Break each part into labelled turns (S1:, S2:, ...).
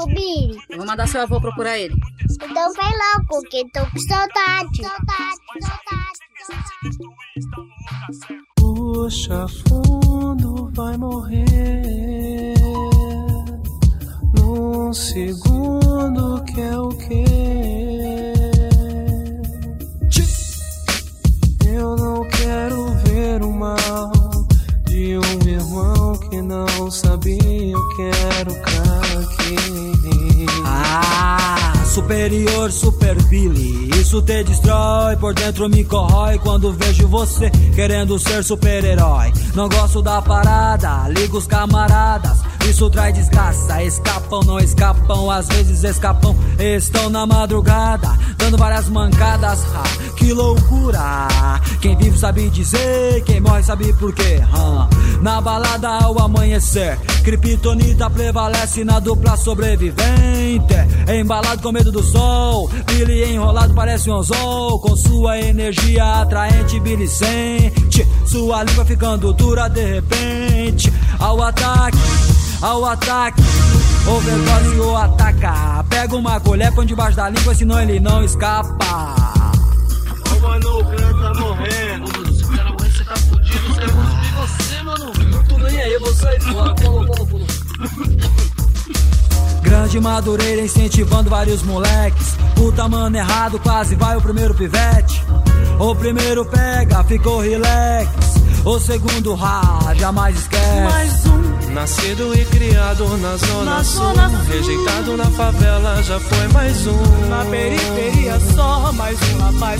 S1: tio Billy?
S2: Eu vou mandar seu avô procurar ele.
S1: Então vai logo, que tô com saudade.
S3: Puxa fundo, vai morrer num segundo, que é o quê? Eu não quero ver o mal de um irmão que não sabia, eu quero craque.
S4: Superior, Super Billy, isso te destrói, por dentro me corrói quando vejo você querendo ser super-herói. Não gosto da parada, ligo os camaradas, isso traz desgraça. Escapam, não escapam, às vezes escapam, estão na madrugada, dando várias mancadas, que loucura. Quem vive sabe dizer, quem morre sabe por quê. Na balada ao amanhecer, Kryptonita prevalece na dupla sobrevivente. Embalado com medo do sol, Billy enrolado parece um anzol. Com sua energia atraente, Billy sente sua língua ficando dura de repente. Ao ataque, overdose o ataca. Pega uma colher, põe debaixo da língua, senão ele não escapa.
S3: Ô mano, o cara tá morrendo.
S5: Se o cara morrer, você tá fudido. Os caras vão subir você, mano. Não tô nem aí, eu vou sair fora. Pula.
S4: Grande Madureira incentivando vários moleques. Puta mano errado, quase vai o primeiro pivete. O primeiro pega, ficou relax. O segundo jamais esquece.
S3: Mais um, nascido e criado na zona sul, rejeitado na favela, já foi mais um.
S6: Na periferia só mais um rapaz.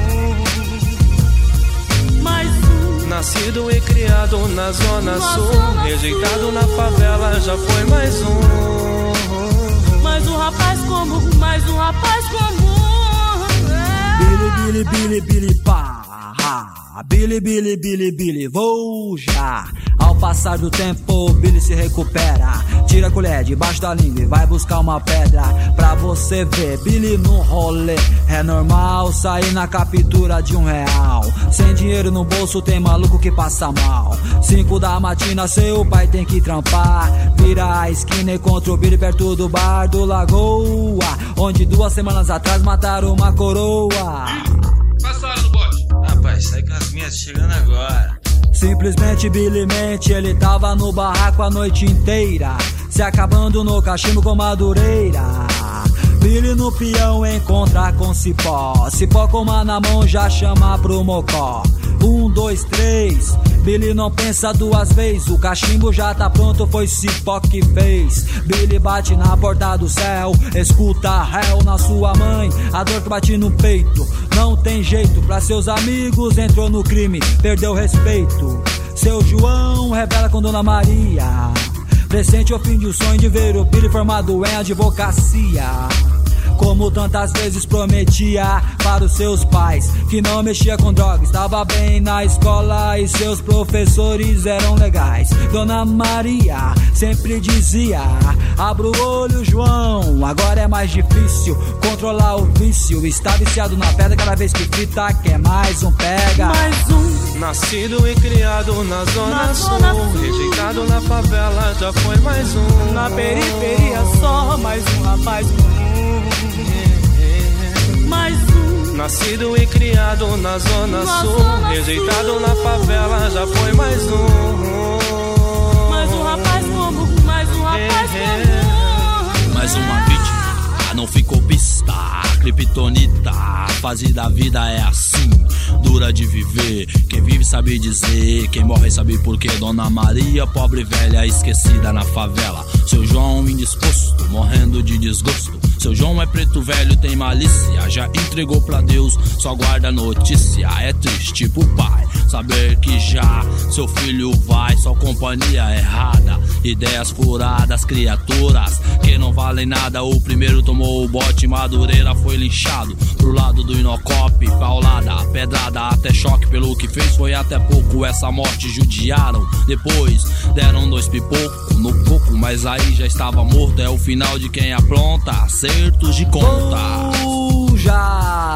S6: Mais um,
S3: nascido e criado na zona sul, rejeitado na favela, já foi mais um.
S6: Mais um rapaz comum, mais um rapaz comum.
S4: Billy, pá. Billy, vou já. Ao passar do tempo, Billy se recupera. Tira a colher debaixo da língua e vai buscar uma pedra. Pra você ver, Billy no rolê. É normal sair na captura de R$1. Sem dinheiro no bolso tem maluco que passa mal. 5 da matina, seu pai tem que trampar. Vira a esquina e encontra o Billy perto do bar do Lagoa, onde 2 semanas atrás mataram uma coroa.
S5: Passa a hora do bote.
S7: Rapaz, sai com as minhas chegando agora.
S4: Simplesmente Billy mente, ele tava no barraco a noite inteira, se acabando no cachimbo com Madureira. Billy no peão encontra com Cipó, Cipó com uma na mão já chama pro mocó. 1, 2, 3, Billy não pensa 2 vezes, o cachimbo já tá pronto, foi Cipó que fez. Billy bate na porta do céu, escuta réu na sua mãe, a dor que bate no peito. Não tem jeito, pra seus amigos entrou no crime, perdeu respeito. Seu João revela com Dona Maria, presente ao fim de um sonho de ver o Billy formado em advocacia. Como tantas vezes prometia para os seus pais que não mexia com drogas, estava bem na escola e seus professores eram legais. Dona Maria sempre dizia: abra o olho, João, agora é mais difícil controlar o vício. Está viciado na pedra, cada vez que fita quer mais um pega.
S6: Mais um,
S3: nascido e criado na zona sul, rejeitado na favela, já foi mais um.
S6: Na periferia só mais um rapaz. Mais um,
S3: nascido e criado na zona sul, rejeitado na favela, já foi mais um.
S6: Mais um rapaz comum, mais um rapaz comum.
S7: Mais uma vítima, não ficou pista. Kryptonita, a fase da vida é assim, dura de viver. Quem vive sabe dizer, quem morre sabe por quê. Dona Maria, pobre velha esquecida na favela. Seu João indisposto, morrendo de desgosto. Seu João é preto velho, tem malícia, já entregou pra Deus, só guarda notícia. É triste pro pai saber que já seu filho vai, só companhia errada. Ideias furadas, criaturas que não valem nada. O primeiro tomou o bote, Madureira foi linchado. Pro lado do Inocop, paulada, pedrada, até choque pelo que fez. Foi até pouco, essa morte judiaram. Depois deram 2 pipocos no coco, mas aí já estava morto. É o final de quem apronta acertos de conta.
S4: Já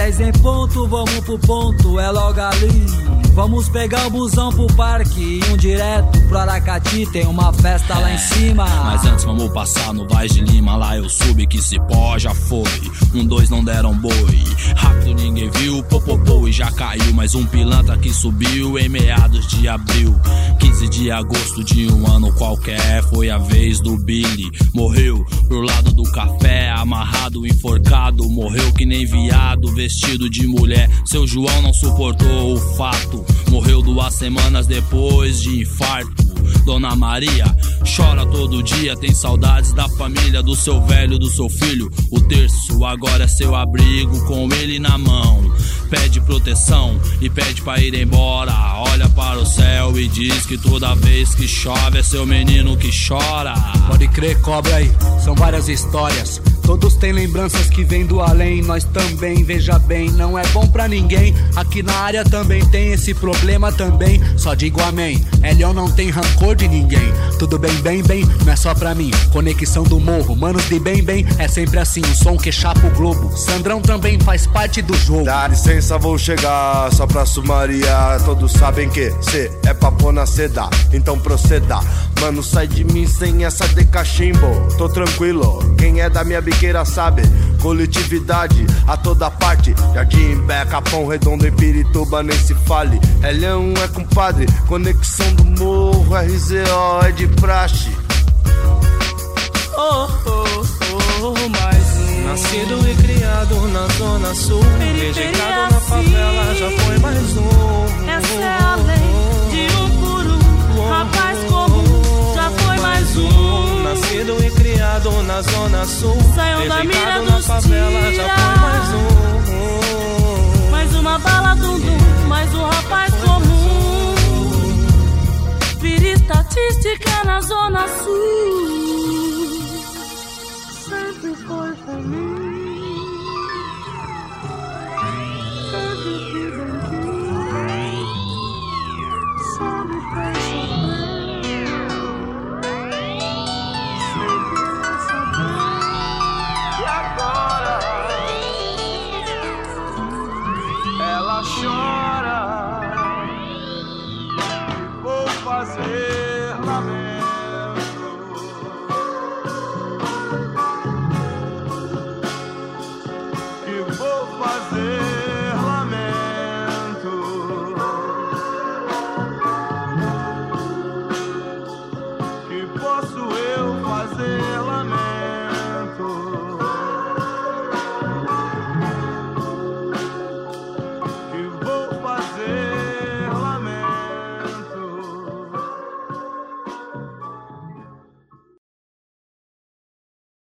S4: 10 em ponto, vamos pro ponto, é logo ali. Vamos pegar o busão pro parque, um direto pro Aracati, tem uma festa lá em cima.
S7: Mas antes vamos passar no Vaz de Lima, lá eu subi que se pó já foi. 2 não deram boi, rápido ninguém viu, popopô e já caiu. Mais um pilantra que subiu em meados de abril. 15 de agosto de um ano qualquer, foi a vez do Billy. Morreu pro lado do café, amarrado, enforcado. Morreu que nem viado, vestido de mulher. Seu João não suportou o fato, morreu 2 semanas depois de infarto. Dona Maria chora todo dia, tem saudades da família, do seu velho, do seu filho. O terço agora é seu abrigo, com ele na mão. Pede proteção e pede pra ir embora. Olha para o céu e diz que toda vez que chove é seu menino que chora.
S2: Pode crer, cobra aí, são várias histórias. Todos têm lembranças que vêm do além, nós também, veja bem, não é bom pra ninguém. Aqui na área também tem esse problema também, só digo amém. Elion não tem rancor de ninguém, tudo bem, bem, bem, não é só pra mim. Conexão do morro, manos de bem, bem, é sempre assim, o som que chapa o globo. Sandrão também faz parte do jogo.
S8: Dá licença, vou chegar, só pra sumariar. Todos sabem que cê é papo na seda, então proceda. Mano, sai de mim sem essa de cachimbo, tô tranquilo, quem é da minha biqueira sabe. Coletividade a toda parte, Jardim, Bé, Capão Redondo, em Pirituba nem se fale. Elion é compadre, conexão do morro, RZO é de praxe.
S3: Oh, oh, oh, mais um. Nascido e criado na Zona Sul, rejeitado na favela, já foi mais um.
S6: Essa é a lei de um por um, rapaz comum, já foi mais um.
S3: Nascido e criado na Zona Sul,
S6: saiu da mira
S3: na
S6: dos
S3: favela, já foi mais um.
S6: Mais uma bala dum-dum, mais um rapaz comum. Vira estatística na Zona Sul. Sempre foi feliz.